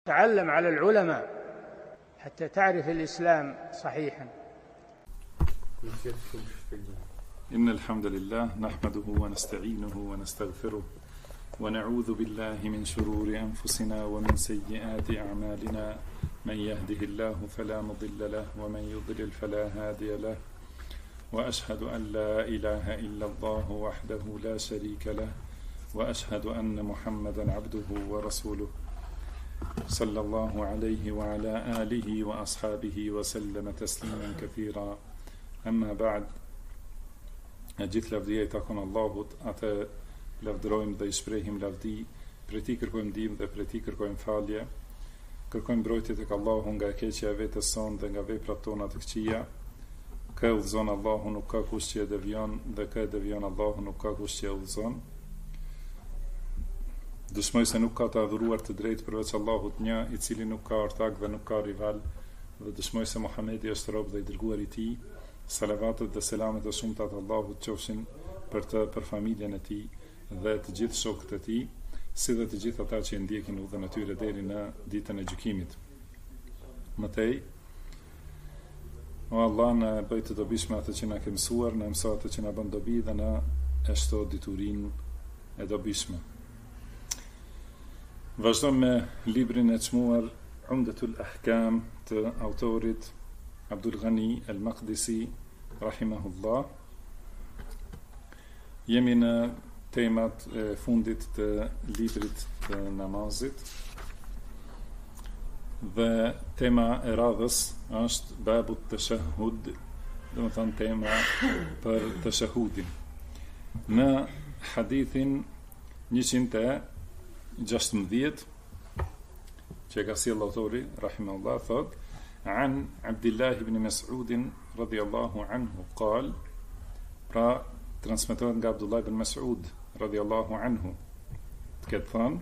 تعلم على العلماء حتى تعرف الإسلام صحيحا. إن الحمد لله نحمده ونستعينه ونستغفره ونعوذ بالله من شرور أنفسنا ومن سيئات أعمالنا من يهده الله فلا مضل له ومن يضلل فلا هادي له وأشهد أن لا إله إلا الله وحده لا شريك له وأشهد أن محمدا عبده ورسوله صلى الله عليه وعلى آله وأصحابه وسلم تسليما كثيرا. أما بعد, gjithë lavdia I takon Allahut, atë lavdërojmë dhe I shprehim lavdi, prej Tij kërkojmë ndihmë dhe prej Tij kërkojmë falje. Kërkojmë mbrojtje tek Allahu nga e keqja e vetes sonë dhe nga veprat tona të këqija. Kë udhëzon Allahu nuk ka kush që e devion, dhe kë e devion Allahu nuk ka kush që e udhëzon. Dëshmoj se nuk ka të adhuruar të drejtë përveç Allahut një, I cili nuk ka ortak dhe nuk ka rival, dhe dëshmoj se Muhamedi është rob dhe I dërguar I Tij. Salavatet dhe selamet e shumta të Allahut qofshin për të, për familjen e tij dhe të gjithë shokët e tij, si dhe të gjithë ata që e ndjekin udhën e tyre deri në ditën e gjykimit. Mëtej, o Allah, na bëj të dobishme atë që na ke mësuar, na mëso atë që na bën dobi dhe na e shto diturinë e dobishme. Vazhdojmë me librin e çmuar Umdatul Ahkam të autorit Abdul Ghani al-Maqdisi rahimahullah. Jemi në temat e fundit të librit të namazit dhe tema e radhës është babu tashahhud, do të thonë tema për tashahhudin. Në hadithin 116 që ka sjellë autori rahimahullah thotë: عن عبد الله بن مسعود رضي الله عنه قال, pra transmetohet nga Abdullah ibn Mas'ud radhiyallahu anhu, të ketë thënë: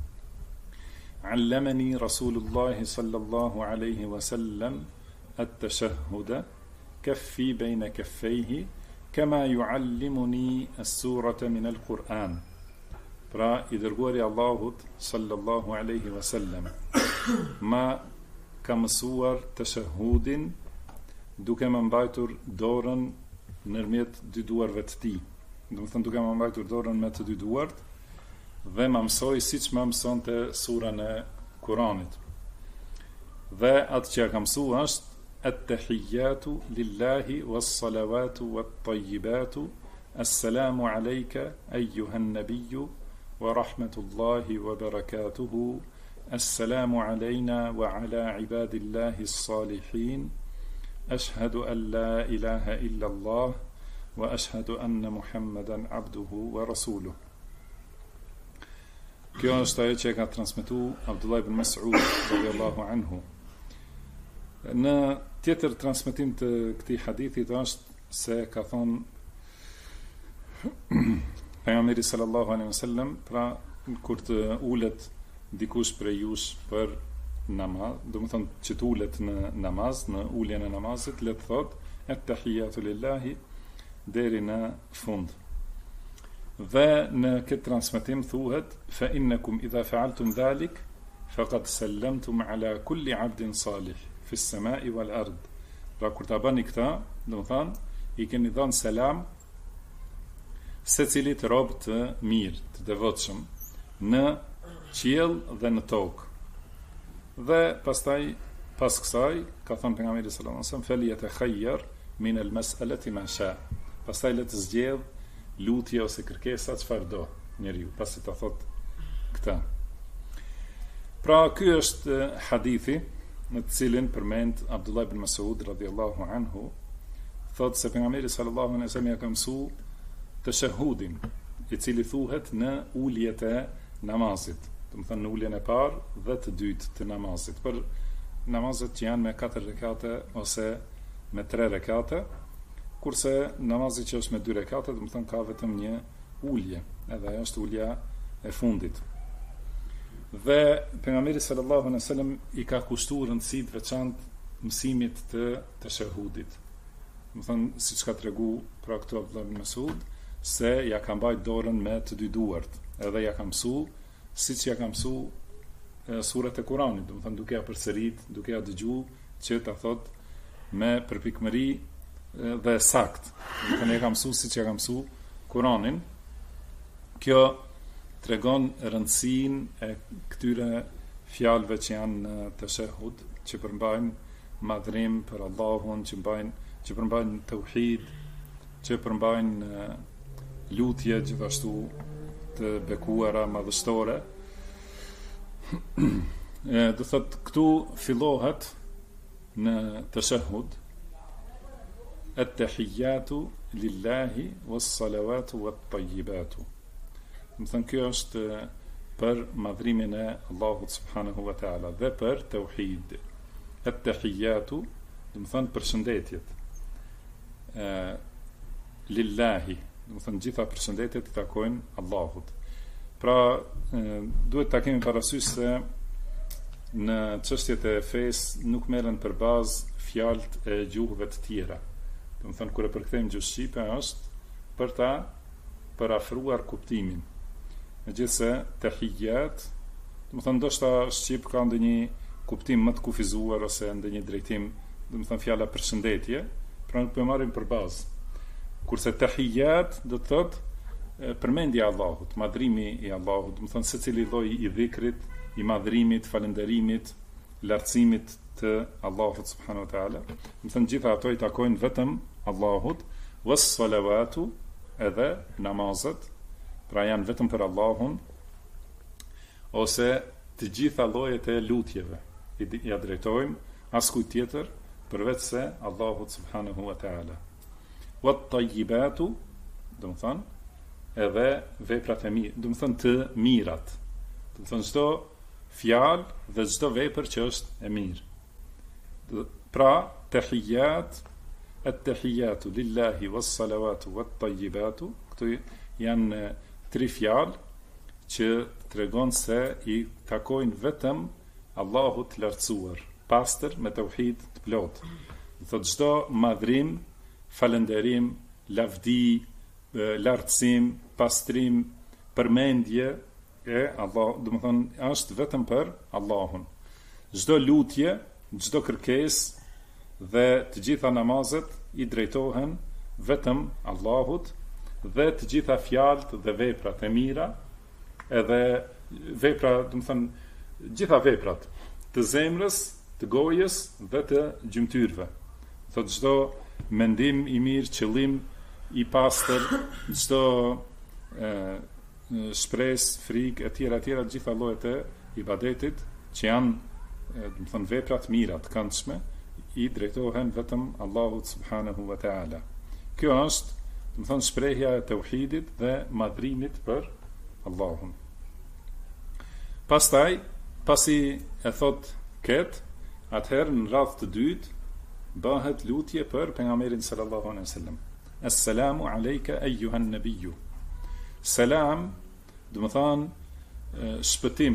علمني رسول الله صلى الله عليه وسلم التشهد كفي بين كفيه كما يعلمني السورة من القرآن. Pra I dërguari Allahut sallallahu alaihi wasallam ma ka mësuar tashahhudin duke më mbajtur dorën nërmjet dy duarve të tij. Do të thënë duke më mbajtur dorën me të dy duart dhe më mësoi siç më mësonte surën e Kuranit. Dhe atë që ka mësuar është at-tahiyyatu lillahi was-salawatu wat-tayyibatu assalamu alayka ayyuhan nabiyyu wa rahmatullahi wa barakatuhu السلام علينا وعلى عباد الله الصالحين أشهد أن لا إله إلا الله وأشهد أن محمدا عبده ورسوله. Kjo është ajo që ka transmetuar Abdullah ibn Mas'ud radhiyallahu anhu. Në tjetër transmetim të këtij hadithi është se ka thonë pejgamberi sallallahu alaihi wasallam, pra kur të ulet dikush prej jush për namaz, do të thonë që të ulet në namaz, në uljen e namazit, le të thotë at-tahiyatu lillahi deri në fund. Dhe në këtë transmetim thuhet: fa innakum idha fa'altum dhalik faqad sallamtum ala kulli 'abdin salih fi as-sama'i wal ard. Pra kur ta bëni këtë, do të thonë I keni dhënë selam secilit rob të mirë, të devotshëm në qiell dhe në tokë. Dhe pastaj pas kësaj ka thënë pejgamberi sallallahu alajhi wasallam: "Falyatakhayr min al-mas'alati ma sha." Pastaj le të zgjedh lutje ose kërkesa çfarë do njeriu, pasi ta thot këtë. Pra ky është hadithi në të cilin përmend Abdullah ibn Mas'ud radhiyallahu anhu, thotë se pejgamberi sallallahu alajhi wasallam ka mësuar tashahhudin, I cili thuhet në uljet e namazit. Do të thënë në uljen e parë dhe të dytë të namazit, për namazet që janë me 4 rekate ose me 3 rekate, kurse namazi që është me 2 rekate, do të thënë ka vetëm një ulje, edhe ajo është ulja e fundit. Dhe pejgamberi sallallahu alaihi wasallam I ka kushtuar rëndësi të veçantë mësimit të tashahhudit. Do të thënë siç ka treguar pra këtu Abdullah ibn Mas'ud, se ja ka mbajt dorën me të dy duart, edhe ja ka mësuar siç ja ka mësu surat e Kuranit, do të thënë duke ja përsërit, duke ja dëgju që ta thot me përpikmëri dhe sakt. Do të thënë e ka mësuar siç e ka mësuar Kuranin. Kjo tregon rëndësinë e këtyre fjalëve që janë në tashahhud, që përmbajnë madhrim për Allahun, që përmbajnë tauhid, që përmbajnë lutje gjithashtu të bekuara madhështore. Do thot këtu fillohet në tashahhud at-tahiyyatu lillahi was-salawatu wat-tayyibatu. Do thënë kjo është për madhrimin e Allahut subhanahu wa taala dhe për tauhid. At-tahiyyatu, do të thënë përshëndetjet. Lillahi, do të thënë gjitha përshëndetjet i takojnë Allahut. Pra, duhet ta kemi parasysh se në çështjet e fesë nuk merren për bazë fjalët e gjuhëve të tjera. Do të thënë kur e përkthejmë gjuhë shqipe është për ta parafruar kuptimin. Megjithëse tahiyyat, do të thënë ndoshta shqip ka ndonjë kuptim më të kufizuar ose ndonjë drejtim, do të thënë fjala përshëndetje, pra nuk po marrim për bazë. Kurse tahiyyat do të thotë përmendja e Allahut, madhrimi i Allahut, do të thënë secili lloj i dhikrit, i madhrimit, falënderimit, lartësimit të Allahut subhanahu wa taala. Do të thënë gjitha ato i takojnë vetëm Allahut, was salawatu, edhe namazet, pra janë vetëm për Allahun, ose të gjitha llojet e lutjeve i drejtojmë askujt tjetër përveç se Allahut subhanahu wa taala. Wat tayyibatu, do të thënë edhe veprat e mira, do të thënë të mirat. Do të thënë çdo fjalë dhe çdo vepër që është e mirë. Pra, tahiyyat, at-tahiyyatu lillahi was-salawatu wat-tayyibatu, këto janë tri fjalë që tregon se i takojnë vetëm Allahut të lartësuar, pastër me tauhid të plot. Do thotë çdo madhrim, falënderim, lavdi, lartësim, pastrim, përmendje e Allah, do të thonë është vetëm për Allahun. Çdo lutje, çdo kërkesë dhe të gjitha namazet i drejtohen vetëm Allahut, dhe të gjitha fjalët dhe veprat e mira, edhe vepra, do të thonë gjitha veprat të zemrës, të gojës dhe të gjymtyrve. Thotë çdo mendim i mirë, qëllim i pastër, çdo shpresë, frikë e tjera të gjitha llojet e ibadetit që janë, do të thonë vepra të mira, të këndshme, i drejtohen vetëm Allahut subhanahu wa taala. Kjo është, do të thonë shprehja e tauhidit dhe madhrimit për Allahun. Pastaj, pasi e thot këtë, atëherë në radhë të dytë bëhet lutje për pejgamberin sallallahu alaihi wasallam. Assalamu alayka ayyuhan nabiyyu. Selam, do të thonë shpëtim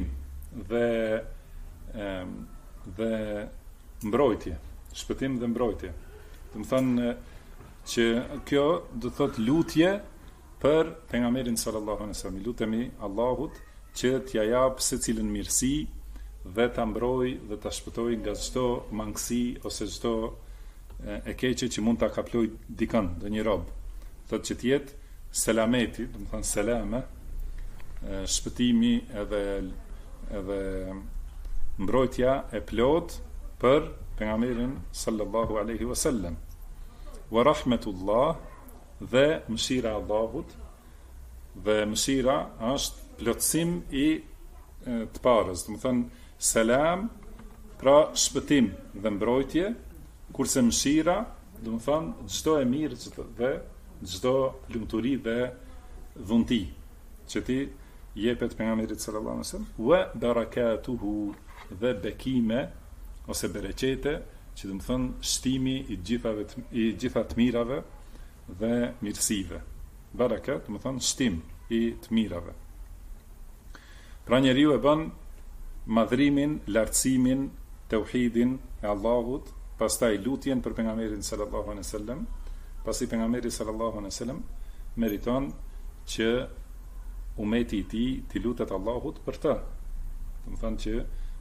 dhe mbrojtje, shpëtim dhe mbrojtje. Do të thonë që kjo do të thotë lutje për pejgamberin sallallahu alaihi wasallam. Lutemi Allahut që t'ja jap secilën mirësi dhe ta mbrojë dhe ta shpëtojë nga çdo mangësi ose çdo e keqe që mund ta kaploj dikën, ndonjë rob. Thotë që të jetë selameti, do të thonë selame, shpëtimi edhe mbrojtja e plot për pejgamberin sallallahu alaihi wasallam. Wa rahmetullah, dhe mëshira e Allahut, dhe mëshira është plotësim i të parës, do të thonë selam, pra shpëtim dhe mbrojtje, kurse mëshira, do të thonë çdo e mirë dhe çdo lumturi dhe dhunti që ti jepet pejgamberit sallallahu alaihi wasallam, wa barakatuhu, dhe bekime ose bereqete, që do të thonë shtimi i gjitha të mirave dhe mirësive. Barakat, do të thonë shtim i të mirave. Pra njeriu e bën madhrimin, lartësimin, tauhidin e Allahut, pastaj lutjen për pejgamberin sallallahu alaihi wasallam, pasi pejgamberi sallallahu alaihi wasallam meriton që umeti i tij të lutet Allahut për të. Do të thonë që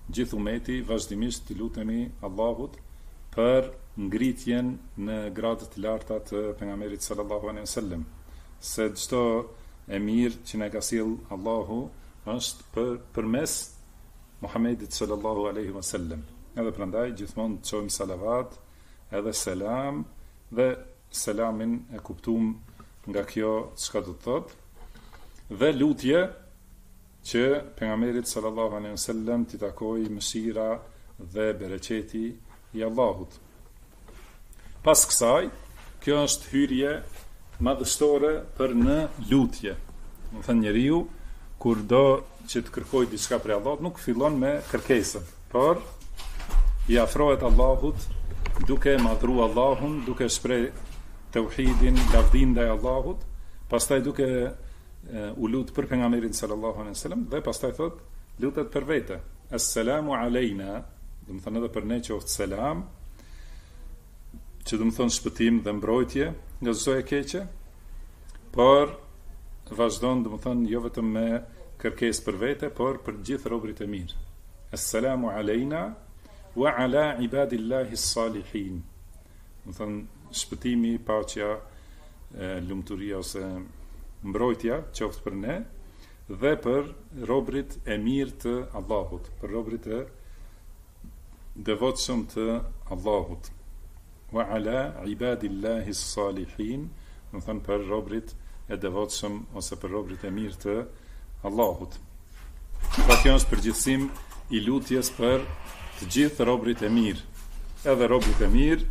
gjithë ummeti vazhdimisht të lutemi Allahut për ngritjen në gradë të larta të pejgamberit sallallahu alaihi wasallam, se çdo e mirë që na ka sjell Allahu është përmes Muhamedit sallallahu alaihi wasallam. Edhe prandaj gjithmonë të çojmë salavat, edhe selam, dhe selamin e kuptuam nga kjo çka do të thotë, dhe lutje që pejgamberit sallallahu alaihi wasallam t'i takojë mëshira dhe bereqeti i Allahut. Pas kësaj, kjo është hyrje madhështore për në lutje. Do të thënë njeriu kur do që të kërkojë diçka prej Allahut, nuk fillon me kërkesën, por i afrohet Allahut duke madhru Allahun, duke shpreh tauhidin, lavdin ndaj Allahut, pastaj duke u lut për pejgamberin sallallahu alaihi wasallam dhe pastaj thot lutet për vete. Assalamu alejna, do të thënë edhe për ne qoftë selam, që do të thonë shpëtim dhe mbrojtje nga çdo e keqe, por vazhdon do të thonë jo vetëm me kërkesë për vete, por për gjithë robërit e mirë. Assalamu alejna wa ala ibadillahi s-salihin. Do të thonë shpëtimi, paqja, lumturia ose mbrojtja qoftë për ne dhe për robërit e mirë të Allahut, për robërit e devotshëm të Allahut. Wa ala ibadillahi s-salihin, do të thonë për robërit e devotshëm ose për robërit e mirë të Allahut. Pra kjo është përgjithësim i lutjes për të gjithë robërit e mirë. Edhe robërit e mirë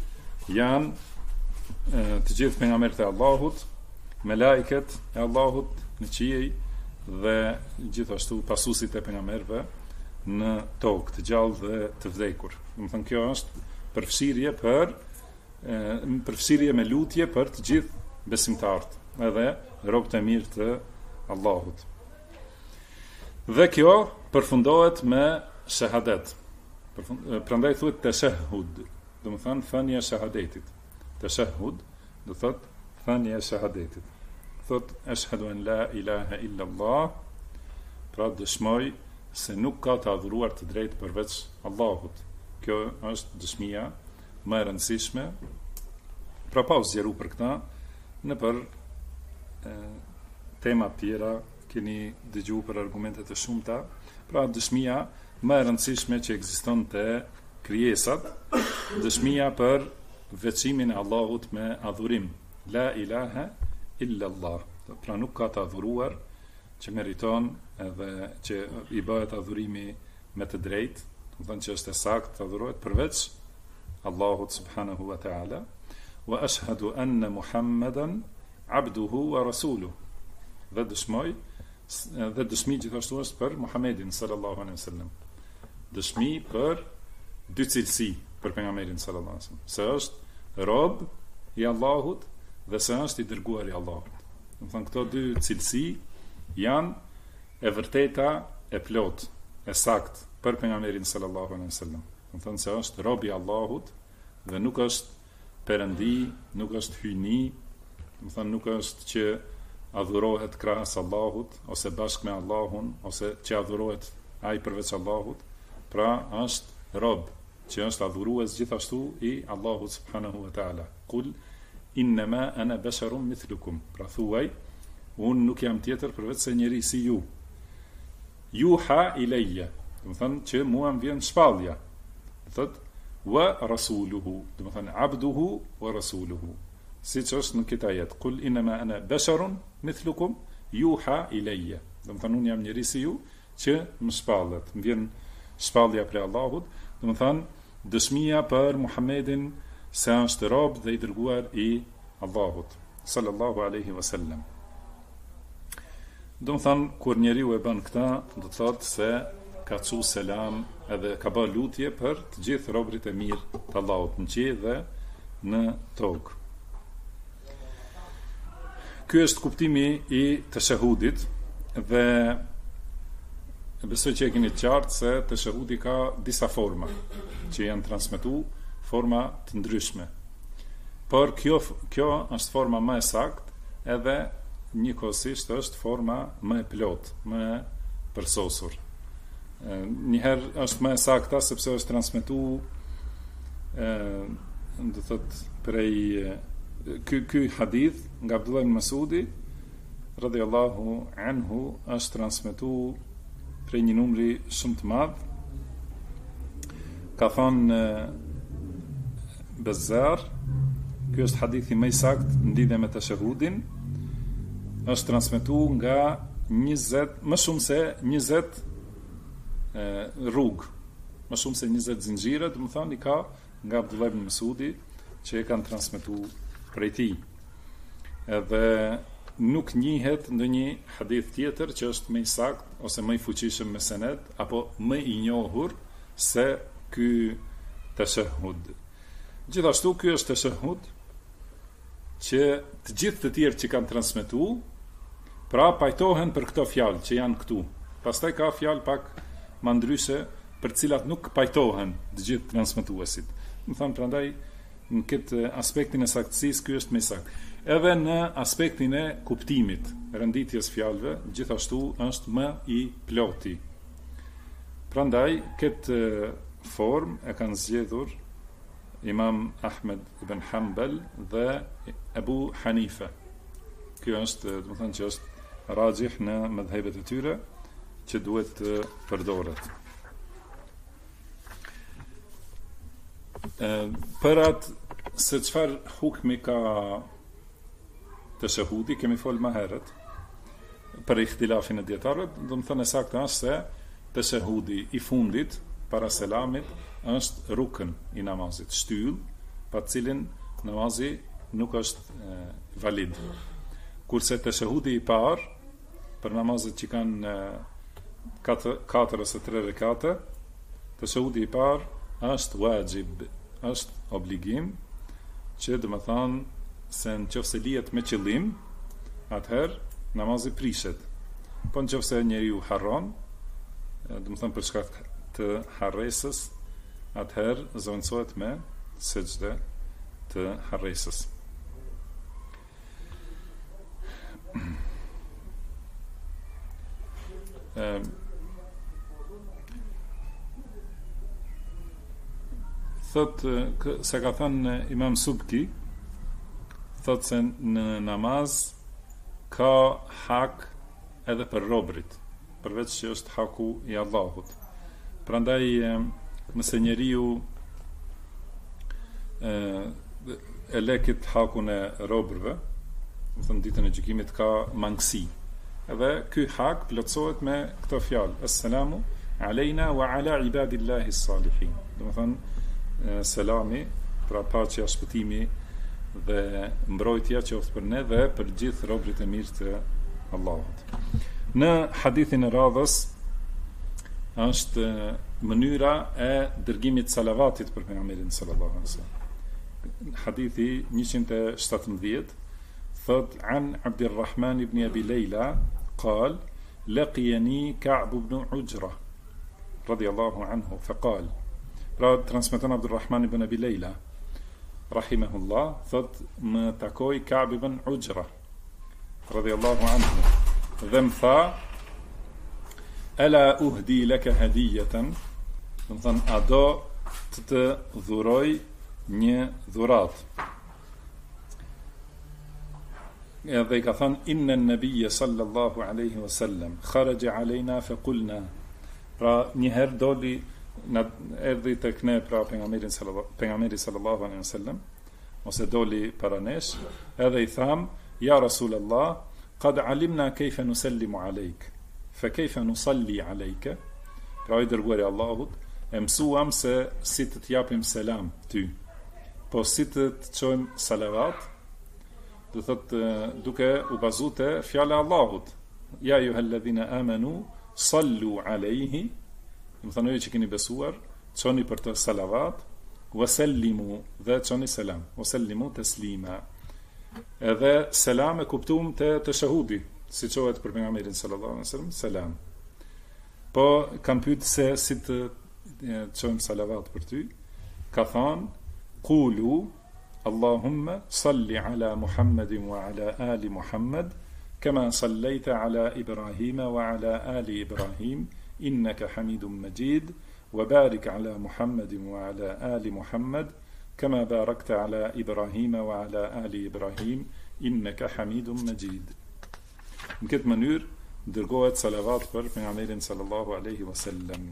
janë të gjithë pejgamberët e Allahut, melaiket e Allahut në qiej dhe gjithashtu pasuesit e pejgamberëve në tokë, të gjallë dhe të vdekur. Do të thënë kjo është përfshirje me lutje për të gjithë besimtarët, edhe robët e mirë të Allahut. Dhe kjo përfundohet me shahadet. Prandaj thuhet tashahhud, do të thënë thënia e shahadetit. Tashahhud do thotë thënia e shahadetit. Thot ashhadu an la ilaha illa Allah, pra dëshmoj se nuk ka të adhuruar të drejtë përveç Allahut. Kjo është dëshmia më e rëndësishme. Pra pa u zgjeru për këta, në për tema tjera keni dëgjuar për argumente të shumta. Pra dëshmia më e rëndësishme që ekziston te krijesat, dëshmia për veçimin e Allahut me adhurim. La ilaha illa Allah. Pra nuk ka të adhuruar që meriton edhe që i bëhet adhurimi me të drejtë, do të thënë që është e saktë të adhurohet përveç Allahut subhanahu wa ta'ala. Wa ashhadu anna Muhammadan abduhu wa rasuluhu. Dhe dëshmi gjithashtu është për Muhammedin sallallahu alaihi wasallam. Dëshmi për dy cilësi për pejgamberin sallallahu alaihi wasallam. Se është rob i Allahut dhe se është i dërguar i Allahut. Do të thënë këto dy cilësi janë e vërteta, e plot, e sakt për pejgamberin sallallahu alaihi wasallam. Do të thënë se është rob i Allahut dhe nuk është perëndi, nuk është hyjni, do të thënë nuk është që adhurohet krahas Allahut ose bashkë me Allahun ose që adhurohet ai përveç Allahut, pra është rob që është adhurues gjithashtu i Allahut subhanahu wa ta'ala. Qul innama ana basharun mithlukum. Pra thuaj, unë nuk jam tjetër përveç se njeri si ju. Yuha ilayya, do të thënë që mua më vjen shpallja. Do thotë wa rasuluhu, do të thënë abduhu wa rasuluhu. Siç është në këtë ajet, qul innama ana basharun mithlukum yuha ilayya. Do të thënë unë jam njeri si ju që më shpallet, më vjen shpallja prej Allahut, do të thënë dëshmia për Muhammedin se është rob dhe i dërguar i Allahut sallallahu alaihi wasallam. Do të thënë kur njeriu e bën këtë, do të thotë se ka thu selam edhe ka bë lutje për të gjithë robërit e mirë të Allahut në qiell dhe në tokë. Ky është kuptimi i tashahudit dhe besoj që e keni qartë se tashahudi ka disa forma që janë transmetuar, forma të ndryshme. Por kjo është forma më e saktë edhe njëkohësisht është forma më e plot, më e përsosur. Njëherë është më e sakta sepse është transmetuar do thot prej ky hadith nga Abdullah ibn Mas'udi radhiyallahu anhu është transmetuar prej një numri shumë të madh. Ka thënë Bezzar, ky është hadithi më i saktë në lidhje me tashahudin, është transmetuar nga 20, më shumë se 20 rrugë, më shumë se 20 zinxhire, do të thonë i ka nga Abdullah ibn Mas'udi që e kanë transmetuar prej tij. Edhe nuk njihet ndonjë hadith tjetër që është më i saktë ose më i fuqishëm me senet apo më i njohur se ky tashahhud. Gjithashtu ky është tashahhud që të gjithë të tjerë që kanë transmetuar pra pajtohen për këto fjalë që janë këtu. Pastaj ka fjalë pak më ndryshe për cilat nuk pajtohen të gjithë transmetuesit. Më thënë prandaj në këtë aspektin e saktësisë ky është më i saktë. Edhe në aspektin e kuptimit, renditjes fjalëve, gjithashtu është më i ploti. Prandaj këtë formë e kanë zgjedhur Imam Ahmed ibn Hanbal dhe Abu Hanifa. Ky është, do të thënë që është rajih në mëdhëbet e tyre që duhet të përdoret. Për atë se çfarë hukmi ka tashahudi, kemi folë më herët për ikhtilafin e dietarëve, do të thënë saktë është se tashahudi i fundit para selamit është rukn i namazit, shtyll, pa cilin namazi nuk është valid. Kurse tashahudi i parë për namazet që kanë 4 ose 3 rekate, tashahudi i parë është wajib, është obligim, që do të thonë se nëse lihet me qëllim, atëherë namazi prishet. Po nëse njeriu harron, do të thonë për shkak të harresës, atëherë zoncohet me sejdë të harresës. Thot se ka thënë Imam Subki, thot se në namaz ka hak edhe për robrit, përveç që është haku i Allahut. Prandaj nëse njeriu e lekit hakun e robërve, do thënë ditën e gjykimit ka mangësi. Edhe ky hak plotësohet me këto fjalë: Assalamu alejna wa ala ibadillahi salihin. Do të thonë selami, pra paqja, shpëtimi dhe mbrojtja qoftë për ne dhe për gjithë robërit e mirë të Allahut. Në hadithin e radhës është mënyra e dërgimit salavatit për pejgamberin sallallahu alaihi wasallam. Hadithi 117 thot an Abdurrahman ibn Abi Layla قال لقيني كعب بن عجرة رضي الله عنه فقال. Pra transmeton Abdurrahman ibn Abi Layla rahimahullah, thot më takoi Ka'b ibn Ujra radhiyallahu anhu dhe më tha: Ala uhdi laka hadiyatan, do të thënë a do të dhuroj një dhurat. Edhe i ka thënë: Inna an-nabiyya sallallahu alaihi wasallam kharaja alejna fa qulna. Pra njëherë doli erdhi tek ne pra pejgamberi sallallahu alaihi wasallam, ose doli para nesh, edhe i tham: Ja Rasulullah, qad alimna kayfa nusallimu alayk, fa kayfa nusalli alayka. Pra i dërguari i Allahut, e mësuam se si të japim selam ty, po si të çojm salavat, do thot duke u bazuar fjala e Allahut: Ja ayyuhalladhina amanu sallu alayhi. Më thënë që keni besuar, çoni për të salavat, wasallimu, dhe çoni selam, wasallimu taslima. Edhe selam e kuptuam të shahudi, si qohet për pejgamberin sallallahu alaihi wasallam, selam. Po kam pyet se si të çojmë salavat për ty, ka thënë: Qulu Allahumma salli ala Muhammadin wa ala ali Muhammad kama sallaita ala Ibrahim wa ala ali Ibrahim innaka hamidum majid, wa barik ala Muhammadin wa ala ali Muhammad, kama barakta ala Ibrahima wa ala ali Ibrahim, innaka hamidum majid. Në këtë mënyrë dërgohet salavat për pejgamberin sallallahu alaihi wasallam.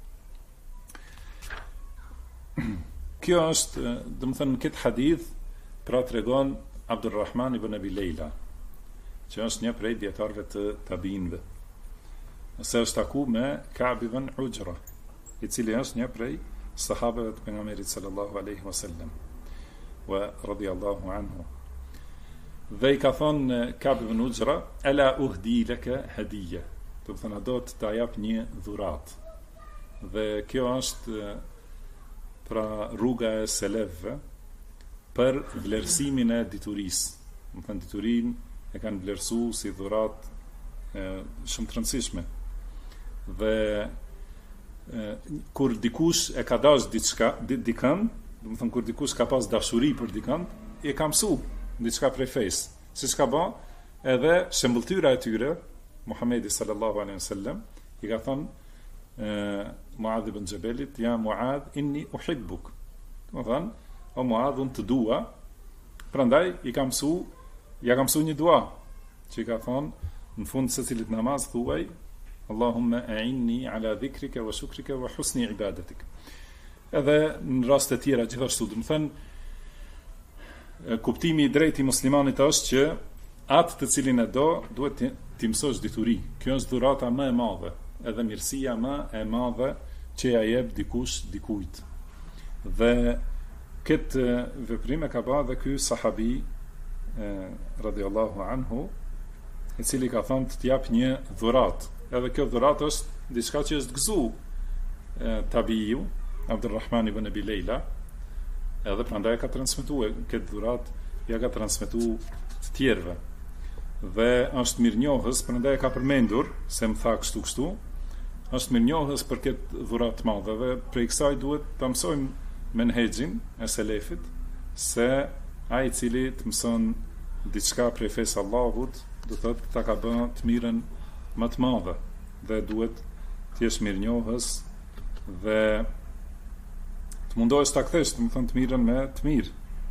Kjo është, domethënë në këtë hadith pra tregon Abdulrahman ibn Abi Leila, që është një prej dietarëve të tabinëve. Se është taku me Ka'b ibn Ujra, i cili është një prej sahabeve të pejgamberit sallallahu alaihi wasallam, wa radiyallahu anhu. Dhe i ka thonë Ka'b ibn Ujra, ala uhdi laka hadiyya, do të thonë do të ta jap një dhuratë. Dhe kjo është pra rruga e selefëve për vlerësimin e diturisë. Do të thënë diturinë e kanë vlerësuar si dhuratë shumë të rëndësishme. Dhe kur dikush e ka dash dikën, do të thënë kur dikush ka pas dashuri për dikën, e ka mësuar diçka prej fesë. Siç ka bë edhe shembulltyra e tyre, Muhamedi sallallahu alaihi wasallam i ka thënë Muadh ibn Jabalit, ja Muadh, inni uhibbuk. Do të thënë, o Muadh, unë të dua. Prandaj ja ka mësuar një dua, që i ka thonë në fund se cilit namaz thuaj, Allahumma a'inni ala dhikrika wa shukrika wa husni ibadatik. Edhe në raste tjera gjithashtu, do të thënë, kuptimi i drejtë i muslimanit është që atë të cilin e do duhet t'i mësosh dituri. Kjo është dhurata më e madhe, edhe mirësia më e madhe që ja jep dikush dikujt. Dhe këtë veprim e ka bërë dhe ky sahabi radhiyallahu anhu, i cili ka thënë të t'jap një dhuratë. Edhe kjo dhuratë është diçka që është gëzuar tabiiu Abdulrahman ibn Abi Leila, edhe prandaj ka transmetuar këtë dhuratë, ja ka transmetuar të tjerëve. Dhe është mirënjohës, prandaj ka përmendur se më tha kështu, është mirënjohës për këtë dhuratë të madhe dhe prej kësaj duhet ta mësojmë menhexhin e selefit, se ai i cili të mëson diçka prej fesë Allahut, do thotë ta ka bën të mirën më të madhe dhe duhet të jesh mirënjohës dhe të mundohesh ta kthesh, do të thonë të mirën me të mirë.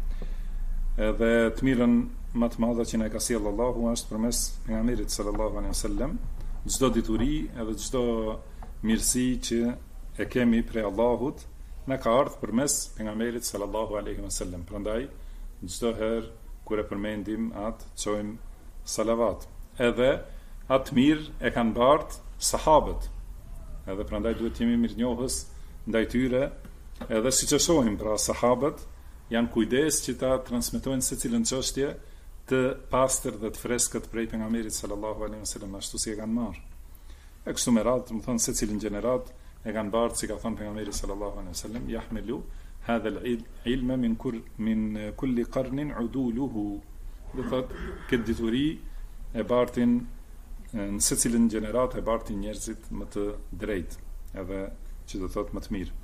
Edhe të mirën më të madhe që na ka sjellë Allahu është përmes pejgamberit sallallahu alaihi wasallam. Çdo dituri edhe çdo mirësi që e kemi prej Allahut na ka ardhur përmes pejgamberit sallallahu alaihi wasallam. Prandaj çdo herë kur e përmendim atë çojm salavat. Edhe atë mirë e kanë bart sahabët. Edhe prandaj duhet të jemi mirënjohës ndaj tyre, edhe siç e shohim pra sahabët janë kujdes që ta transmetojnë secilën çështje të pastër dhe të freskët prej pejgamberit sallallahu alaihi wasallam, ashtu si e kanë marrë. E kështu me radhë, do të thonë secilin gjenerat e kanë bërë, si ka thënë pejgamberi sallallahu alaihi wasallam, yahmilu hadha al-ilma min kulli qarnin uduluhu. Do thotë këtë dituri e bartin në secilin gjenerat e bartin njerëzit më të drejtë, edhe që do thotë më të mirë.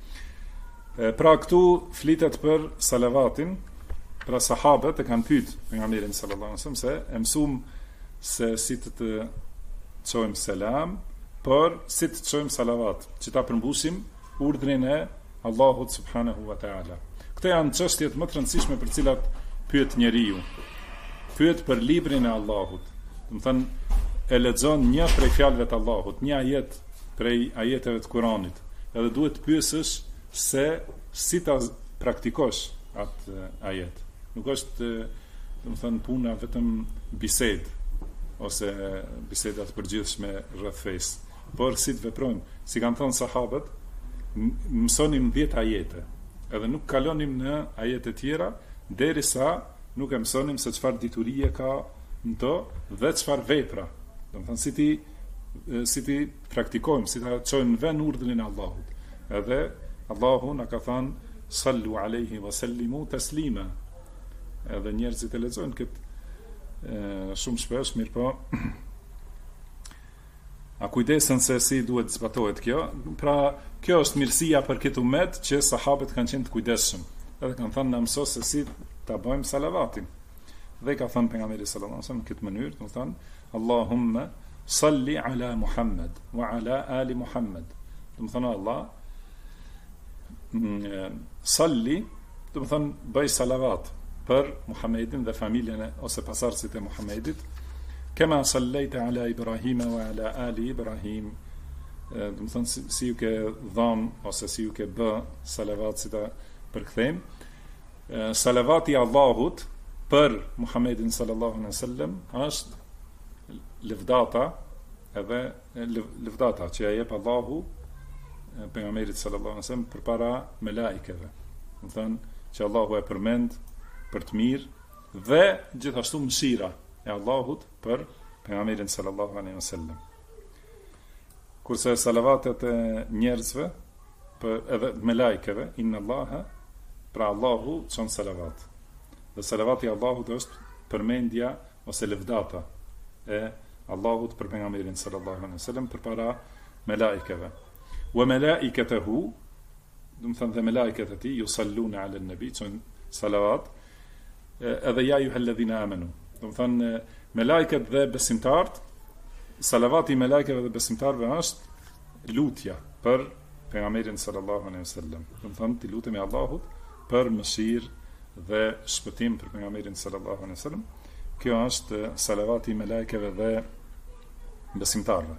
Pra këtu flitet për salavatin. Pra sahabët e kanë pyet pejgamberin sallallahu alaihi wasallam se e mësuam se si të çojmë selam, por si të çojmë salavat, që ta përmbushim urdhrin e Allahut subhanahu wa taala. Këto janë çështjet më të rëndësishme për të cilat pyet njeriu. Pyet për librin e Allahut. Do të thënë e lexon një prej fjalëve të Allahut, një ajet prej ajeteve të Kuranit. Edhe duhet të pyesësh se si ta praktikosh atë ajet. Nuk është, do të thënë, puna vetëm bisedë ose biseda të përgjithshme rreth fesë, por si të veprojmë, si kanë thënë sahabët, mësonim 10 ajete, edhe nuk kalonim në ajete tjera derisa nuk e mësonim se çfarë diturie ka në to dhe çfarë vepra. Do të thënë si ti praktikojmë, si ta çojmë në vend urdhrin e Allahut. Edhe Allahu na ka thënë sallu alaihi wa sallimu taslima. Edhe njerëzit e lexojnë këtë shumë shpesh, mirë po a kujdesen se si duhet zbatohet kjo. Pra kjo është mirësia për këtë umet, që sahabët kanë qenë të kujdesshëm, edhe kanë thënë na mëso se si ta bëjmë salavatin. Dhe ka thënë pejgamberi sallallahu alaihi wasallam në këtë mënyrë, do të thënë Allahumma salli ala Muhammed wa ala ali Muhammed. Do të thonë Allah salli, do të thonë bëj salavat për Muhammedin dhe familjen ose pasardhësit e Muhammedit, kema sallejta ala Ibrahima wa ala ali Ibrahim. Do të thonë si ju ke dhënë ose si ju ke bë salavat, si ta përkthejmë. Salavati Allahut për Muhammedin sallallahu alaihi wasallam është lëvdata, edhe lëvdata që ja jep Allahu pejgamberit sallallahu alaihi wasallam përpara melaikeve. Do të thonë që Allahu e përmend për të mirë dhe gjithashtu mëshira e Allahut për pejgamberin sallallahu alaihi wasallam. Kurse salavatet e njerëzve për edhe melaikeve, inna Allaha, pra Allahu çon salavat. Dhe salavati i Allahut është përmendja ose lëvdata e Allahut për pejgamberin sallallahu alaihi wasallam përpara melaikeve. Wa malaikatuhu, do të thënë dhe melaiket e tij yusalluna ala an-nabi, çon salavat, edhe ja ayyuhalladhina amanu. Do të thënë melaiket dhe besimtarët, salavati i melaikeve dhe besimtarëve është lutja për pejgamberin sallallahu alaihi wasallam. Do të thënë ti lutemi Allahut për mëshirë dhe shpëtim për pejgamberin sallallahu alaihi wasallam. Kjo është salavati i melaikeve dhe besimtarëve.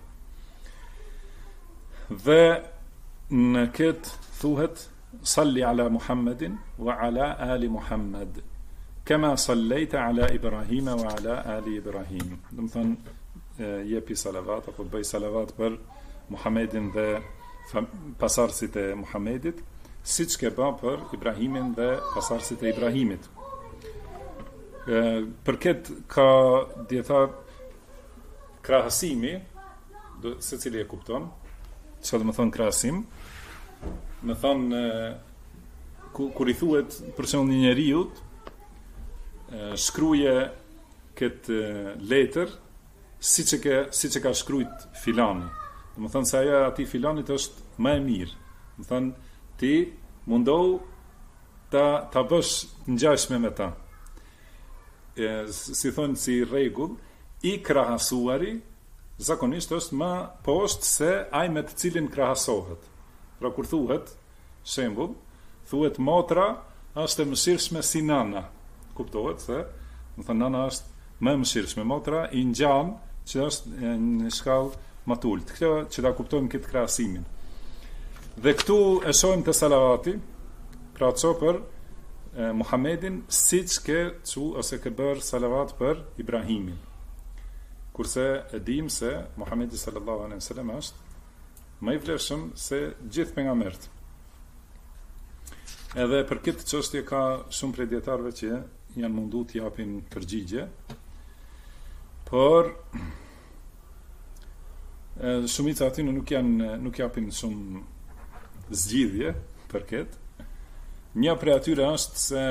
Dhe në këtë thuhet salli ala Muhammedin wa ala ali Muhammed, kema sallejta ala Ibrahima wa ala ali Ibrahim. Do të thonë jepi salavat apo bëj salavat për Muhammedin dhe pasardhësit e Muhammedit, siç ke bë për Ibrahimin dhe pasardhësit e Ibrahimit. Për këtë ka dietar krahasimi, secili e kupton çfarë do të thonë krahasim. Me thonë kur i thuhet për shembull një njeriu shkruaje këtë letër siç e ka shkruajt filani. Do të thonë se ajo aty filanit është më e mirë. Do të thonë ti mundohu ta bësh ngjashme me ta. Si thonë si rregull, i krahasuari zakonisht është më poshtë se ai me të cilin krahasohet. Pra kur thuhet, shembull, thuhet motra është e mëshirshme si nana. Kuptohet se, do të thonë nana është më e mëshirshme, motra i ngjan që është në shkallë më të ulët. Kjo që ta kuptojmë këtë krahasimin. Dhe këtu e shohim te salavati, pra ço për Muhammedin siç ke ose ke bërë salavat për Ibrahimin. Kurse e dim se Muhammedi sallallahu alaihi wasallam është më i vlerëshëm se gjithë pejgamberët. Edhe për këtë çështje ka shumë prej dietarëve që janë mundu të japin përgjigje, por shumica aty nuk japin shumë zgjidhje për këtë. Një prej atyre është se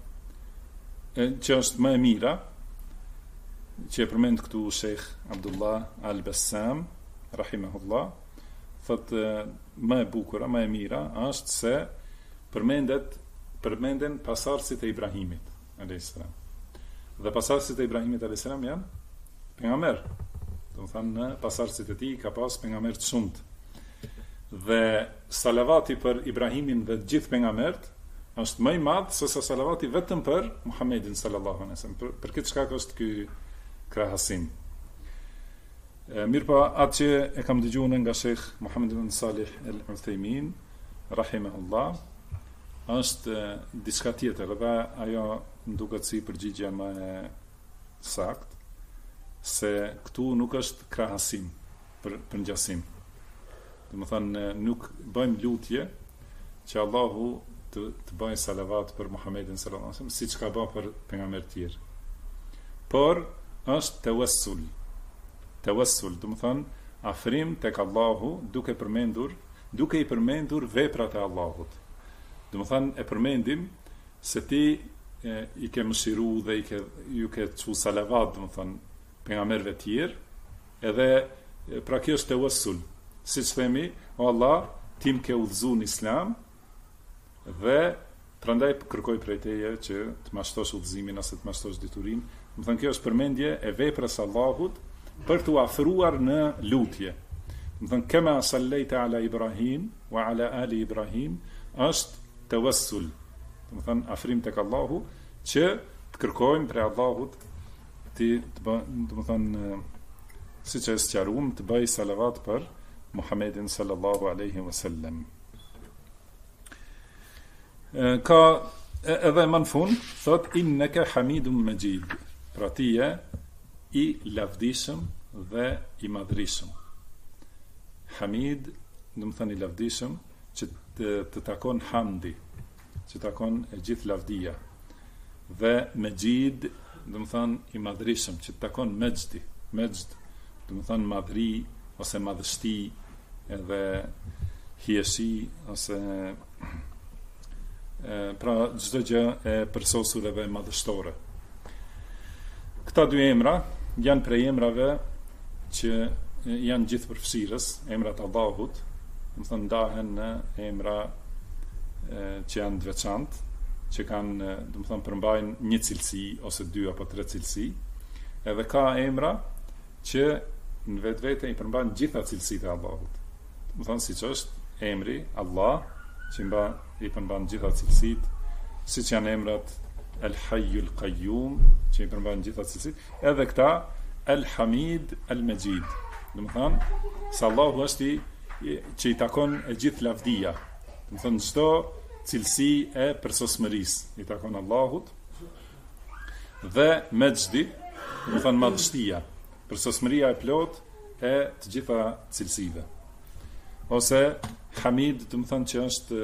që është më e mira, që e përmend këtu Sheikh Abdullah Al-Bassam rahimahullah, thotë më e bukura, më e mira është se përmenden pasardhësit e Ibrahimit alayhis salam. Dhe pasardhësit e Ibrahimit alayhis salam janë pejgamber. Do të thonë në pasardhësit e tij ka pas pejgamber të shumt. Dhe salavati për Ibrahimin dhe të gjithë pejgamberët është më i madh se sa salavati vetëm për Muhammedin sallallahu alaihi wasallam. Për këtë shkak është ky krahasim. Mirë pa atë që e kam dëgjuar nga Sheikh Muhammad ibn Salih al-Uthaymin rahimahullah është diçka tjetër, dhe ajo më duket si përgjigje më e saktë, se këtu nuk është krahasim për ngjasim. Do të thonë nuk bëjmë lutje që Allahu të bëjë salavat për Muhammedin sallallahu alaihi wasallam siç ka bërë për pejgamberët e tjerë. Por është tawassul. Tawassul, do të thonë afrim tek Allahu duke i përmendur veprat e Allahut. Do të thonë e përmendim se ti i ke mëshiru dhe ju ke çu salavat, do të thonë pejgamberëve të tjerë, edhe pra kjo është tawassul. Siç themi, o Allah, ti më ke udhëzuar në Islam dhe prandaj kërkoj prej teje që të mashtosh udhëzimin ose të mashtosh diturinë. Do të thonë kjo është përmendje e veprës së Allahut për t'u afruar në lutje. Do të thënë kema sallejta ala Ibrahim wa ala ali Ibrahim është tawassul. Do të thënë afrim tek Allahu që të kërkojmë prej Allahut do të thënë siç e sqaruam të bëj salavat për Muhammedin sallallahu alaihi wasallam. Ka edhe më në fund thot innaka hamidun majid. Pra ti je i lavdishëm dhe i madhrishëm. Hamid, do të thënë i lavdishëm që të takon hamdi, që takon e gjithë lavdia. Dhe majid, do të thënë i madhrishëm që të takon megjdi. Megjd, do të thënë madhri ose madhështi, edhe hieshi ose pra çdo gjë e përsosur edhe madhështore. Këta dy emra janë prej emrave që janë gjithë përfshirës, emrat Allahut, do të thënë ndahen në emra që janë të veçantë, që kanë, do të thënë përmbajnë një cilësi ose dy apo tre cilësi, edhe ka emra që në vetvete i përmbajnë gjitha cilësitë e Allahut. Do të thënë siç është emri Allah, që i përmban gjitha cilësitë, siç janë emrat El Hayyul Qayyum, që i përmban gjitha cilësitë, edhe këta El Hamid El Majid. Do të thënë se Allahu është që i takon e gjithë lavdia. Do të thënë çdo cilësi e përsosmërisë i takon Allahut, dhe Majdi, do të thënë madhështia, përsosmëria e plot e të gjitha cilësive. Ose Hamid, do të thënë që është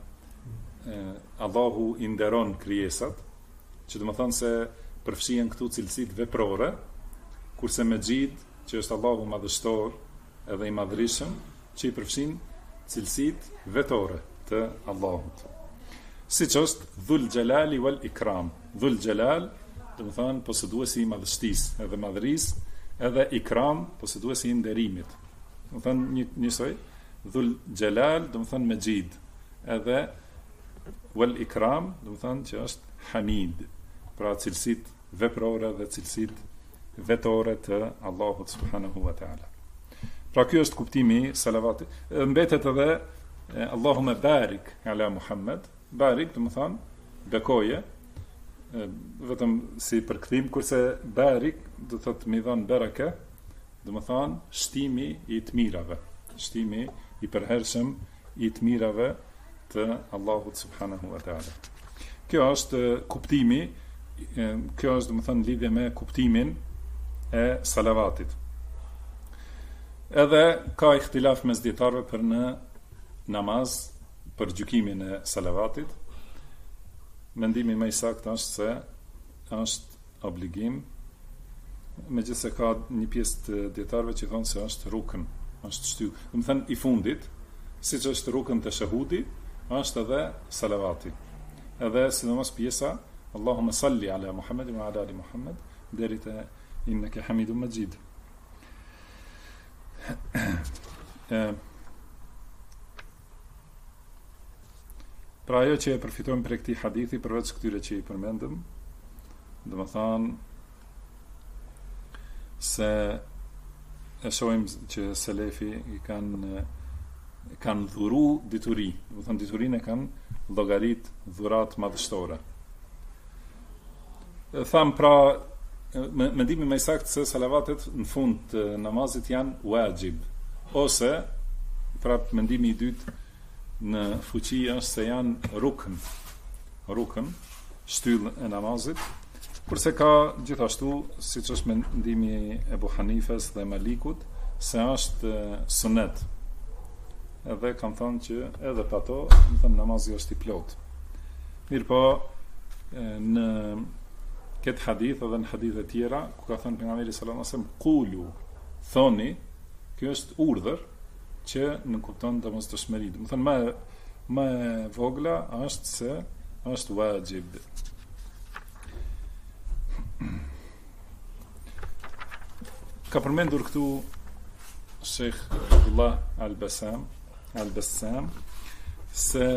Allahu i nderon krijesat, që do të thënë se përfshihen këtu cilësitë veprore, kurse Majid, që është Allahu madhështor edhe i madhrishëm, që i përfshin cilësitë vetore të Allahut. Siç është Dhul Jalali wal Ikram. Dhul Jalal, do të thënë posëduesi i madhështisë edhe madhrisë, edhe Ikram, posëduesi i nderimit. Do të thënë njësoj, Dhul Jalal, do të thënë Majid, edhe wal Ikram, do të thënë që është Hamid, pra cilësitë veprore dhe cilësitë vetore të Allahut subhanahu wa ta'ala. Pra kjo është kuptimi salavatit. Mbetet edhe Allahumma barik ala Muhammed. Barik, do të thënë bekoje, vetëm si përkthim, kurse barik do të thotë mi dhon bereke, do të thënë shtimi i të mirave, shtimi i përhershëm i të mirave të Allahut subhanahu wa ta'ala. Kjo është kuptimi, kjo është do të thënë lidhje me kuptimin e salavatit. Edhe ka ihtilaf mes dietarëve për në namaz, për gjykimin e salavatit. Mendimi më i saktë është se është obligim, megjithëse ka një pjesë të dietarëve që thonë se është rukn, është shtyllë. Do të thënë i fundit, siç është rukn të shahudi, është edhe salavati. Edhe sidomos pjesa Allahumma salli ala Muhammad wa ala ali Muhammad deri te innaka Hamidum Majid. Pra ajo që e përfitojmë për këtij hadithi, përveç këtyre që i përmendëm, do të thonë se e shohim që selefi i kanë dhuru dituri, do të thonë diturinë e kanë llogarit dhurat madhështore. Tham pra mendimi më i saktë se salavatet në fund të namazit janë wajib, ose prap mendimi i dytë në fuqi është se janë rukn, shtyllë e namazit, kurse ka gjithashtu, siç është mendimi i Ebu Hanifes dhe Malikut, se është sunet. Edhe kanë thënë që edhe pa to, do thënë namazi është i plot. Mirë po, në këtë hadith edhe në hadithe tjera, ku ka thënë pejgamberi sallallahu alajhi wasallam qulu, thoni, kjo është urdhër që në kupton domosdoshmëri. Do të thënë më e vogla është se është wajib. Ka përmendur këtu Sheikh Abdullah Al-Bassam se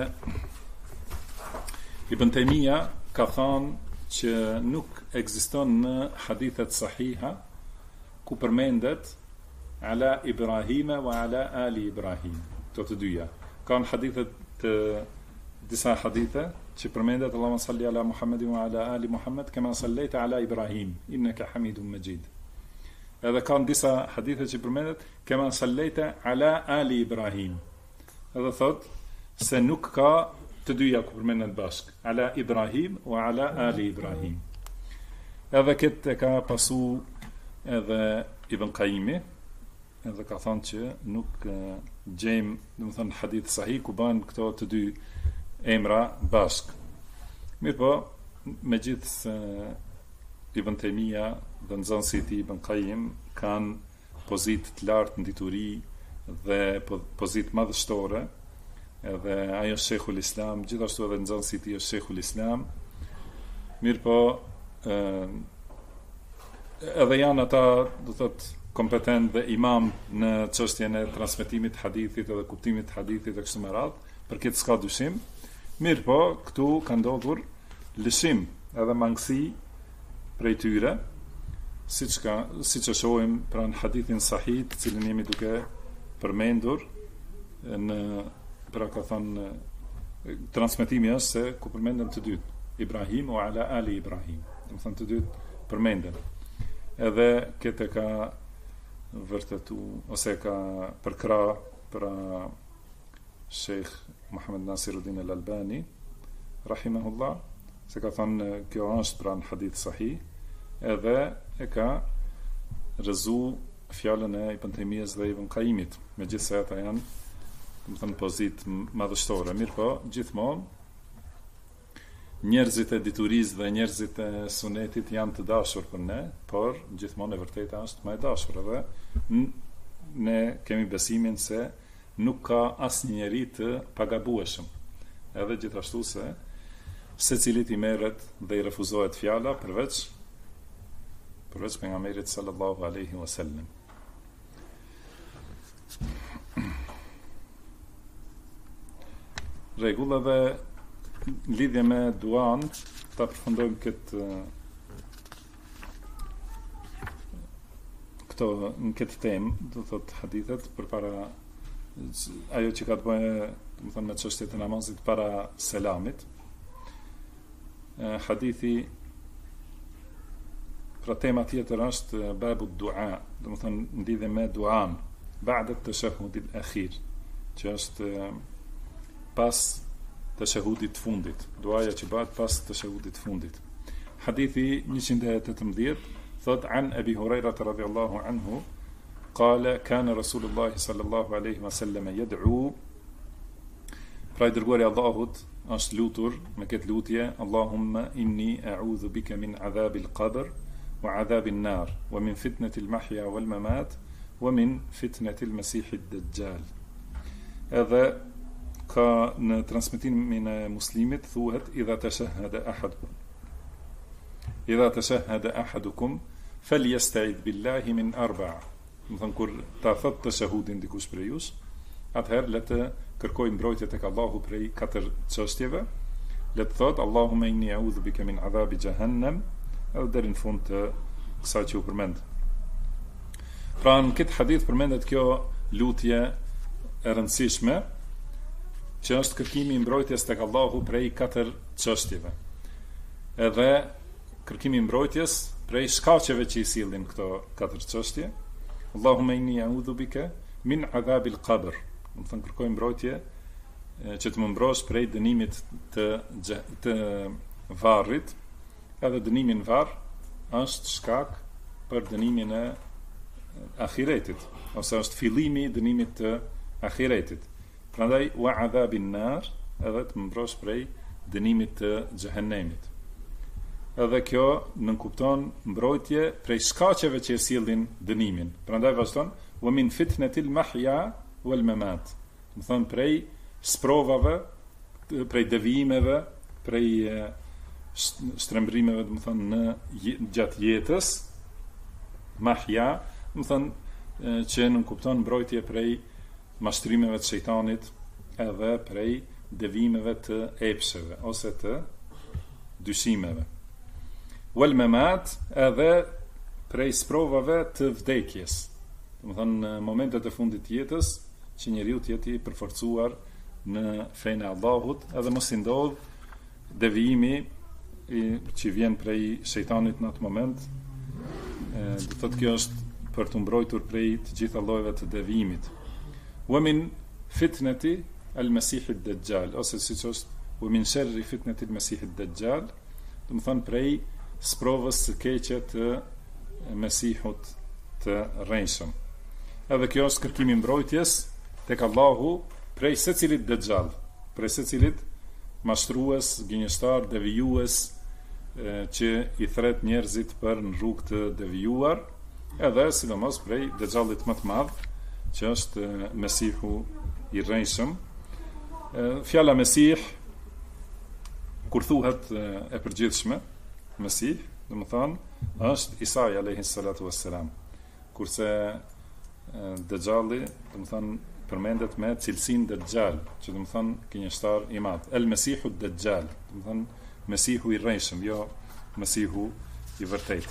Ibn Taymija ka thënë që nuk ekziston në hadithet sahiha ku përmendet ala Ibrahima wa ala ali Ibrahim. Këto të dyja. Kanë hadithe të disa hadithe që përmendet Allahumma salli ala Muhammedin wa ala ali Muhammed kama sallaita ala Ibrahim innaka Hamidum Majid. Edhe kanë disa hadithe që përmendet kama sallaita ala ali Ibrahim. Edhe thot se nuk ka të dyja ku përmendet bashk, ala Ibrahim wa ala ali Ibrahim. Edhe këtë e ka pasu edhe Ibn Qayyimi, edhe ka thënë që nuk gjejmë, domethënë hadith sahih ku bën këto të dy emra bashk. Mirë po, me gjithë se Ibn Taymija dhe nxënësit i tij Ibn Qayyim kanë pozitë të lartë në dituri dhe pozitë madhështore, edhe ajo është Sheikhul Islam, gjithashtu edhe nxënësit i tij është Sheikhul Islam. Mirë po, edhe janë ata, do thotë, kompetent dhe imam në çështjen e transmetimit të hadithit edhe kuptimit të hadithit e kështu me radhë, për këtë s'ka dyshim. Mirë po, këtu ka ndodhur lëshim edhe mangësi prej tyre, siç e shohim pranë hadithin sahih, të cilin jemi duke përmendur në pra ka thënë transmetimi është se ku përmenden të dytë, Ibrahim o ala ali Ibrahim. Do të thënë të dytë përmenden. Edhe këtë ka vërtetu ose ka përkra pra Sheikh Muhammad Nasiruddin al-Albani rahimahullah, se ka thënë kjo është pra në hadith sahih, edhe e ka rëzu fjalën e Ibn Taymijës dhe Ibn Qayyimit, megjithëse ata janë, do të thënë, pozitë madhështore. Mirë po, gjithmonë njerëzit e diturisë dhe njerëzit e sunetit janë të dashur për ne, por gjithmonë e vërteta është më e dashur, edhe ne kemi besimin se nuk ka asnjë njeri të pagabueshëm. Edhe gjithashtu se secilit i merret dhe i refuzohet fjala përveç pejgamberit sallallahu alaihi wasallam. Rregullave lidhje me duan, ta përfundojmë në këtë temë, do thot hadithet përpara ajo që ka të bëjë, do të thënë, me çështjet e namazit para selamit. Hadithi pra tema tjetër është babu dua, do të thënë në lidhje me duan ba'da at-tashahhud al-akhir, që është pas tashahhudit të fundit, duaja që bëhet pas tashahhudit të fundit. Hadithi 118 thot an Abi Huraira radhiyallahu anhu qala kana Rasulullah sallallahu alaihi wasallam yad'u, pra i dërguari i Allahut është lutur me këtë lutje, Allahumma inni a'udhu bika min adhabil qabr wa adhabin nar wa min fitnatil mahya wal mamat wa min fitnatil masihid dajjal. Edhe ka në transmetimin e Muslimit thuhet idha tashahhada ahadukum falyasta'id billahi min arba'a. Do thënë, kur ta thot tashahhudin dikush prej jush, atëherë le të kërkojë mbrojtje tek Allahu prej 4 çështjeve. Le të thot Allahumma inni a'udhu bika min adhabi jahannam, edhe deri në fund të kësaj që u përmend. Pra në këtë hadith përmendet kjo lutje e rëndësishme, që është kërkimi i mbrojtjes tek Allahu prej 4 çështjeve. Edhe kërkimi i mbrojtjes prej shkaqeve që i sillin këto 4 çështje. Allahumma inni a'udhu bika min adhabil qabr. Do të thënë, kërkoj mbrojtje që të më mbrosh prej dënimit të varrit. Edhe dënimi në varr është shkak për dënimin e ahiretit, ose është fillimi i dënimit të ahiretit. Prandaj wa adhabin nar, edhe të më mbrosh prej dënimit të xhehenemit. Edhe kjo nënkupton mbrojtje prej shkaqeve që e sillin dënimin. Prandaj vazhdon wa min fitnatil mahya wal mamat. Do thon prej sprovave, prej devijimeve, prej shtrembrimeve, do thon në gjatë jetës, mahya, do thon që nënkupton mbrojtje prej mashtrimeve të shejtanit, edhe prej devijimeve të epsheve ose të dyshimeve. Wal mamat, edhe prej sprovave të vdekjes. Domethënë në momentet e fundit të jetës që njeriu të jetë i përforcuar në fenë e Allahut, edhe mos i ndodh devijimi që vjen prej shejtanit në atë moment. Do thotë kjo është për të mbrojtur prej të gjitha llojeve të devijimit. Wa min fitnati al-Masih ad-Dajjal, ose siç është wa min sharri fitnati al-Masih ad-Dajjal, do të thonë prej sprovës së keqe të Mesihut të rrenjshëm. Edhe kjo është kërkimi mbrojtjes tek Allahu prej secilit Dajjal, prej secilit mashtrues, gënjeshtar, devijues që i thret njerëzit për në rrugë të devijuar, edhe sidomos prej Dajjalit më të madh, që është Mesihu i rrenjshëm. Fjala Mesih, kur thuhet e përgjithshme, Mesih, do të thonë, është Isa alayhi salatu wassalam. Kurse Dajjali, do të thonë, përmendet me cilësinë Dajjal, që do të thonë gënjeshtar i madh. El Mesihu Dajjal, do të thonë Mesihu i rrenjshëm, jo Mesihu i vërtetë.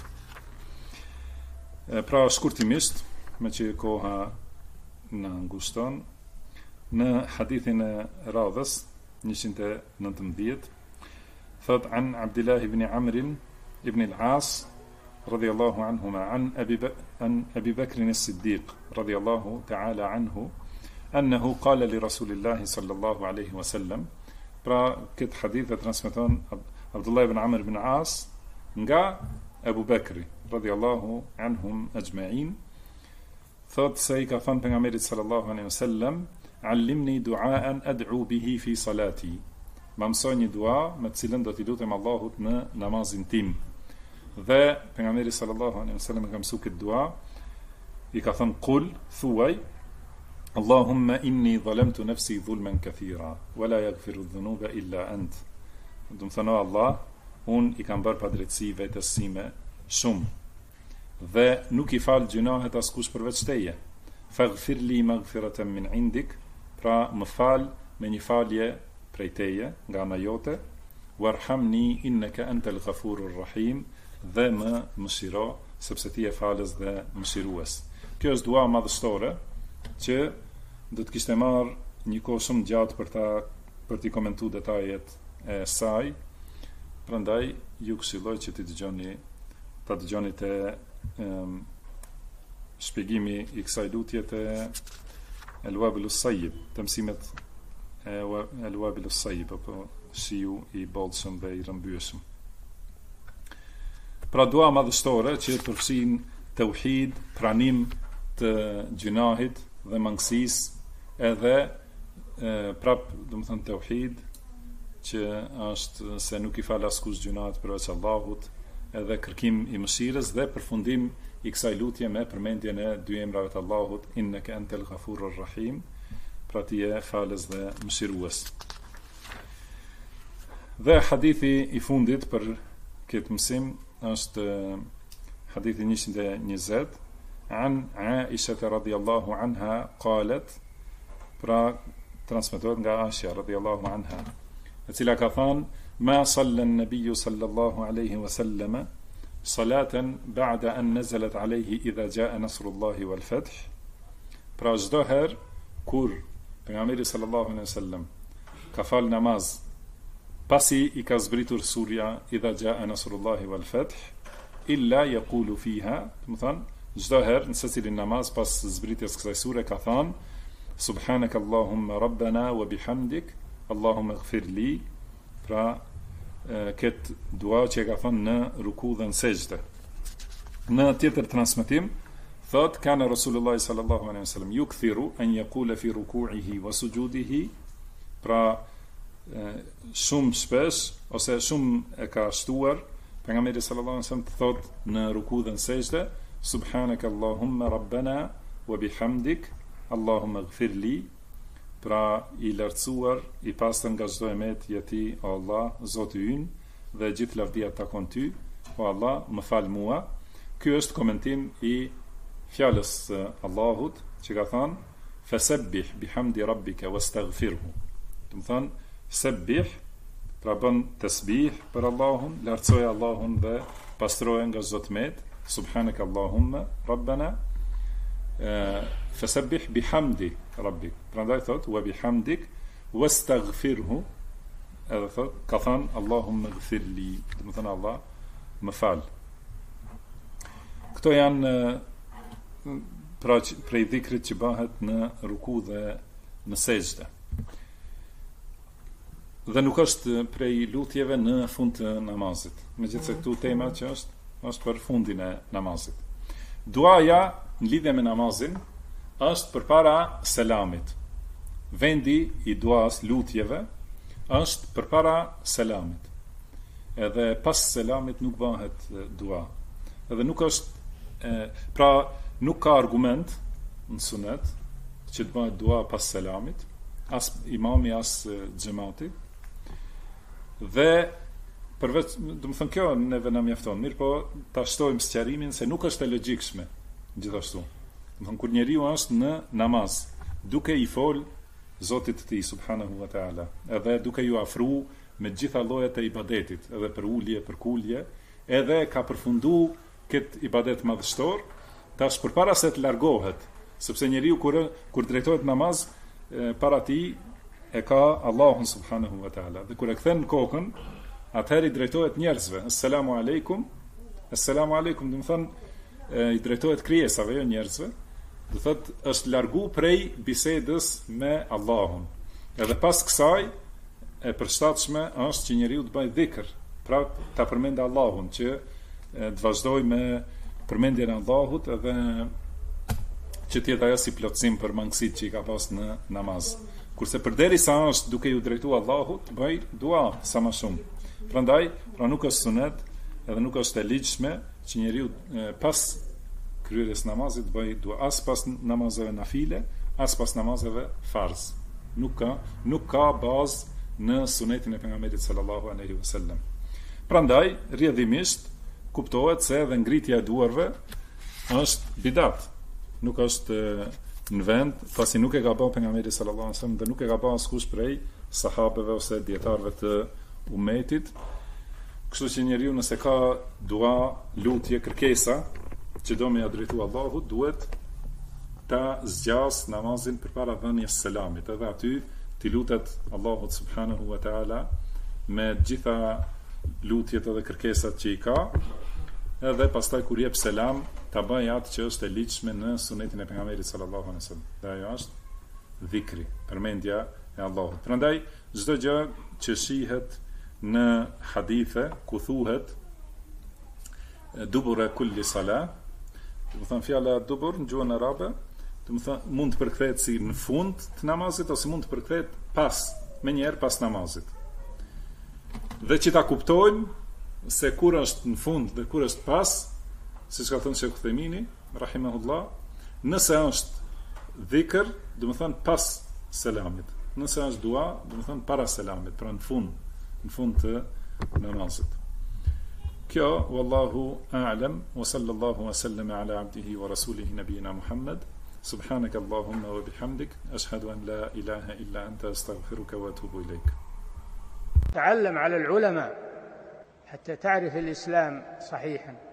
Pra shkurtimisht, me që koha në ngushton, në hadithin e radhës 119 thot an Abdullah ibn Amr ibn al-As radiyallahu anhuma an Abi Bakr as-Siddiq radiyallahu ta'ala anhu annahu qala li Rasulillahi sallallahu alaihi wasallam. Pra këtë hadith e transmeton Abdullah ibn Amr ibn al-As nga Abu Bakri radiyallahu anhum ajma'in. Thot se I ka thënë pejgamberit sallallahu alaihi wasallam, allimni du'aan ad'u bihi fi salati. Më mësoj një dua me të cilën do t'i lutem Allahut në namazin tim. Dhe pejgamberi sallallahu alaihi wasallam ka mësuar këtë dua, I ka thënë qul, thuaj, Allahumma inni zalamtu nafsi dhulman kathira wa la yaghfiru dhunuba illa ant. Do të thonë Allah, unë I kam bërë padrejtësi vetes sime shumë. Dhe nuk I fal gjunahet askush përveç teje. Faghfir li maghfiratan min indik, pra më fal me një falje prej teje, nga ana jote, warhamni innaka antal ghafurur rahim, dhe më mëshiro, sepse ti je falës dhe mëshirues. Kjo është dua madhështore që do të kishte marrë një kohë shumë gjatë për t'i komentuar detajet e saj. Prandaj ju këshilloj që ta dëgjoni të shpjegimi I kësaj lutje të El-Wabilus Sayyib, të mësimet e El-Wabilus Sayyib, apo shiu I bollshëm dhe I rrëmbyeshëm. Pra dua madhështore që përfshin tauhid, pranim të gjunahit dhe mangësisë, edhe prap, do të thënë tauhid, që është se nuk I fal askush gjunahet përveç Allahut, edhe kërkim I mëshirës dhe përfundim I kësaj lutje me përmendjen e dy emrave të Allahut, innaka antal ghafurur rahim, pra ti je falës dhe mëshirues. Dhe hadithi I fundit për këtë mësim është hadithi 120 an Aisha radhiyallahu anha qalet, pra transmetohet nga Aisha radhiyallahu anha, e cila ka thënë ma salla an-nabiyyu sallallahu alaihi wasallam salatan ba'da an nazalat alayhi idha jaa nasrullahi wal fath. Pra çdo herë kur pejgamberi sallallahu alaihi wasallam ka fal namaz pasi I ka zbritur surja idha jaa nasrullahi wal fath, illa yaqulu fiha, do të thonë çdo herë në secilin namaz pas zbritjes kësaj sure ka thënë subhanaka allahumma rabbana wa bihamdik allahumma ighfir li. Pra këtë dua që ka thënë në ruku dhe në sejdë. Në tjetër transmetim thot kana Rasulullah sallallahu alaihi wasallam yukthiru an yaqula fi ruku'ihi wa sujudihi, pra shumë shpesh ose shumë e ka shtuar pejgamberi sallallahu alaihi wasallam të thot në ruku dhe në sejdë subhanaka allahumma rabbana wa bihamdik allahumma ighfir li. Pra I lartësuar, I pastër nga çdo emet jeti, o Allah, Zoti ynë, dhe gjithë lavdia takon ty, o Allah, më fal mua. Ky është komentim I fjalës Allahut që ka thënë fasabbih bihamdi rabbika wastaghfirhu. Do të thonë sabbih, pra bën tasbih për Allahun, lartësoj Allahun dhe pastroje nga çdo tmet, subhanaka Allahumma rabbana fasabbih bihamdi rabbik. Prandaj thot wa bihamdik wastaghfirhu, edhe thot ka thënë Allahumma ighfirli, do të thënë Allah më fal. Këto janë prej dhikrit që bëhet në ruku dhe në sejdë. Dhe nuk është prej lutjeve në fund të namazit. Megjithëse këtu tema që është për fundin e namazit. Duaja në lidhje me namazin është përpara selamit. Vendi i duas lutjeve është përpara selamit. Edhe pas selamit nuk bëhet dua. Edhe nuk është pra nuk ka argument në sunet që të bëhet dua pas selamit, as imami as xhamati. Dhe përveç, do të thënë kjo neve na mjafton, mirë po ta shtojmë sqarimin se nuk është e logjikshme gjithashtu. Do të thënë kur njeriu është në namaz, duke i fol Zotit të tij subhanahu wa taala, edhe duke ju afru me gjitha llojet e ibadetit, edhe për ulje, për kulje, edhe ka përfundu këtë ibadet madhështor, tash përpara se të largohet, sepse njeriu kur drejtohet namaz, para tij e ka Allahun subhanahu wa taala. Dhe kur e kthen kokën, atëherë i drejtohet njerëzve. Assalamu alaikum. Assalamu alaikum, do të thonë i drejtohet krijesave, jo njerëzve. Do thotë është largu prej bisedës me Allahun. Edhe pas kësaj e përshtatshme është që njeriu të bëjë dhikr, pra ta përmendë Allahun, që të vazhdoj me përmendjen e Allahut, edhe që të jetë ajo si plotësim për mangësitë që i ka pas në namaz. Kurse përderisa është duke ju drejtuar Allahut, bëj dua sa më shumë. Prandaj, pra nuk është sunet, edhe nuk është e ligjshme që njeriu pas kryerjes namazit bëj dua, as pas namazeve nafile, as pas namazeve farz. Nuk ka bazë në sunetin e pejgamberit sallallahu alaihi wasallam. Prandaj, rrjedhimisht kuptohet se edhe ngritja e duarve është bidat. Nuk është në vend, pasi nuk e ka bërë pejgamberi sallallahu alaihi wasallam dhe nuk e ka bërë askush prej sahabeve ose dietarëve të ummetit. Kështu që njeriu nëse ka dua, lutje, kërkesa që do me ja drejtu Allahut, duhet ta zgjas namazin përpara dhënies selamit, edhe aty t'i lutet Allahut subhanahu wa taala me gjitha lutjet edhe kërkesat që i ka, edhe pastaj kur jep selam ta bëj atë që është e ligjshme në sunetin e pejgamberit sallallahu alaihi wasallam. Dhe ajo është dhikri, përmendja e Allahut. Prandaj çdo gjë që shihet në hadithe ku thuhet dubura kulli salat, do të thënë fjala dubur në gjuhën arabe, do të thënë mund të përkthehet si në fund të namazit ose mund të përkthehet pas, më njëherë pas namazit. Dhe që ta kuptojmë se kur është në fund dhe kur është pas, siç ka thënë Sheikh Uthemini rahimahullah, nëse është dhikr, do të thënë pas selamit. Nëse është dua, do të thënë para selamit, pra në fund të namazit. Kjo, wallahu a'lam, wa sallallahu wa sallam ala abdihi wa rasulihi nabiyina Muhammad, subhanaka Allahumma wa bihamdik, ashhadu an la ilaha illa anta astaghfiruka wa atubu ilayk. تعلم على العلماء حتى تعرف الإسلام صحيحا.